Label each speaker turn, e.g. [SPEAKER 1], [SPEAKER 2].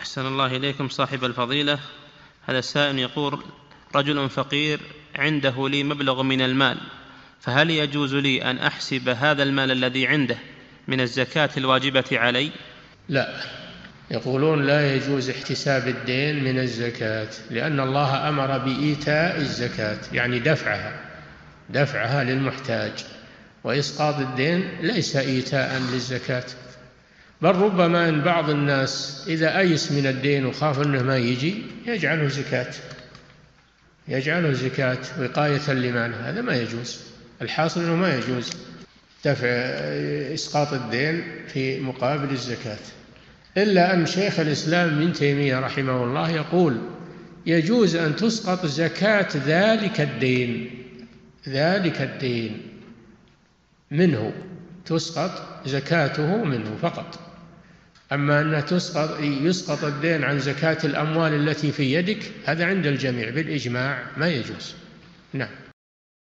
[SPEAKER 1] أحسن الله إليكم صاحب الفضيلة. هذا السائل يقول: رجل فقير عنده لي مبلغ من المال، فهل يجوز لي أن أحسب هذا المال الذي عنده من الزكاة الواجبة علي؟
[SPEAKER 2] لا، يقولون لا يجوز احتساب الدين من الزكاة، لأن الله أمر بإيتاء الزكاة، يعني دفعها للمحتاج، وإسقاط الدين ليس إيتاء للزكاة. بل ربما أن بعض الناس إذا أيس من الدين وخاف أنه ما يجي يجعله زكاة وقاية لماله. هذا ما يجوز. الحاصل أنه ما يجوز دفع إسقاط الدين في مقابل الزكاة، إلا أن شيخ الإسلام ابن تيمية رحمه الله يقول: يجوز أن تسقط زكاة ذلك الدين منه، تسقط زكاته منه فقط. أما أن يسقط الدين عن زكاة الأموال التي في يدك، هذا عند الجميع بالإجماع ما يجوز. نعم.